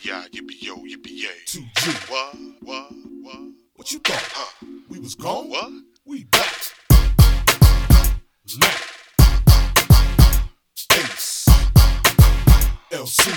yippee-yi, yippee-yo, yippee-yay. 2G. What? What you thought? Huh? We was gone? What? We back. Mac. Ace. LC.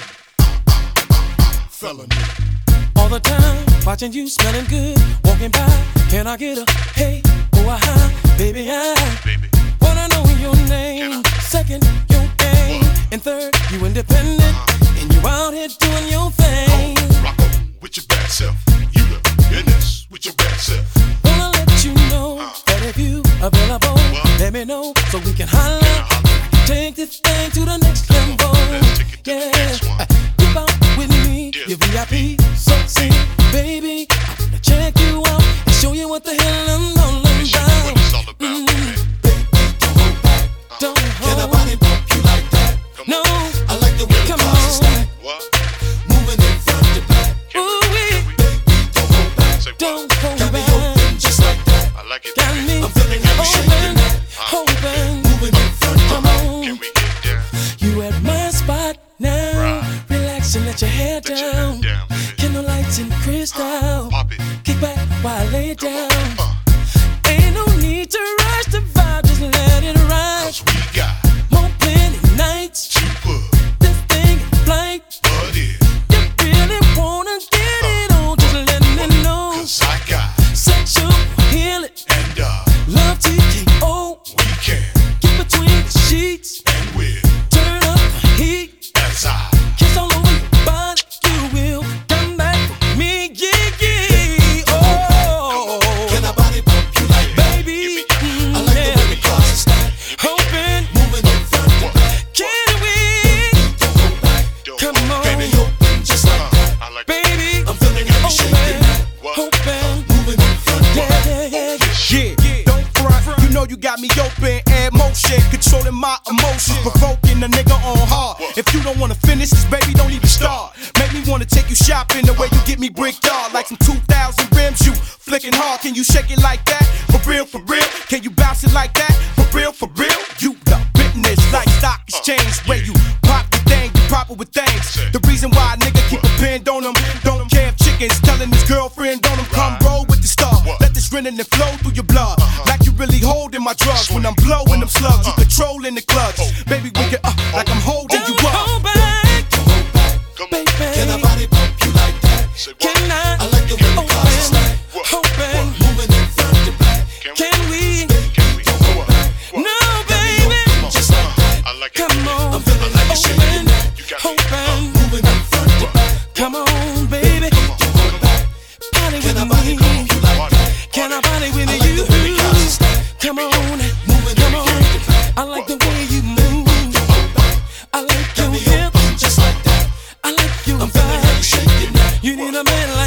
Felony. All the time, watching you smelling good, walking by. Can I get a hey or a hi, baby? Baby. Wanna know your name? Second, your game, and third, you independent, and you out here doing your thing. Rock on with your bad self. You the business with your bad self. Wanna let you know that if you available, let me know so we can holler. Take this thing to the next level. Let's take it to the next one. Keep out with me, Yeah. your VIP, sexy, baby. I'm gonna check you out and show you what the hell I'm all Let me show you what about. it's all about, baby. Don't hold back. Don't Can hold nobody bump you like that? no. I like the way the Come cars on. stack. What? Moving in front to back. Ooh-wee. Don't hold back. Say what? Don't hold Got me back. open just like that. I like it, Got baby. me I'm feeling how you shaking that. open. Moving in front to Come back. on. Can we get down? You at my spot now. Right. Relax and let your hair Let your down. head down, baby. Candle lights and crystal. Pop it. Kick back while I lay it Come down. on. Ain't no need to rush the vibe, just let it ride. 'Cause we got More plenty nights. super This thing in flight. buddy. You really wanna get it on, just let me know. 'Cause I got Sexual healing, and love TKO. we can Get between the sheets, and we'll turn up the heat. as I Kiss all over your body, you will come back for me, yeah. Oh, Can nobody bump you like that? baby, I like the way the cars stack. hoping, Moving in front to back. can we? Don't hold back. don't Come hold on. back. Baby, open just like that. I like Baby, I'm feeling how you shaking open, that. What? hoping, Moving in front to back. Yeah, don't front. You know you got me open, add motion, controlling my emotions, provoking a nigga on hard. If you don't wanna finish this, baby, don't even start. Make me wanna take you shopping the way you get me bricked off, like some 2000 rims. You flicking hard, can you shake it like that? For real, for real. Can you bounce it like that? For real, for real. You the business like stock exchange, where you pop the thing, you proper with things. The reason why a nigga keep a pin on him, don't care if chickens telling his girlfriend on him, come roll with the star. Let this grinning and flow through your blood, like you really holding my drugs. When I'm blowing them slugs, you controlling the clutch. Baby, we can like I'm holding you don't up. hold back, Don't hold back. Come on. baby. Can nobody bump you like that? Say what? Can I like the way the cars open, stack. hoping, Moving in front to back. can we? Can we? Don't hold back. No, baby, Just like that. I like it. come on, I'm feeling like you shaking open, that. You got me. hoping, Moving in front to back. come on, baby, Don't hold back. party Can with nobody me. bump you like that? Can I party with I like you? the way the cars stack. Come on, Moving come in on. front to back. I like the way you move. Don't hold back. I like Got your me hips. open just like that. I like your I'm feeling how you vibe. shaking that. You need a man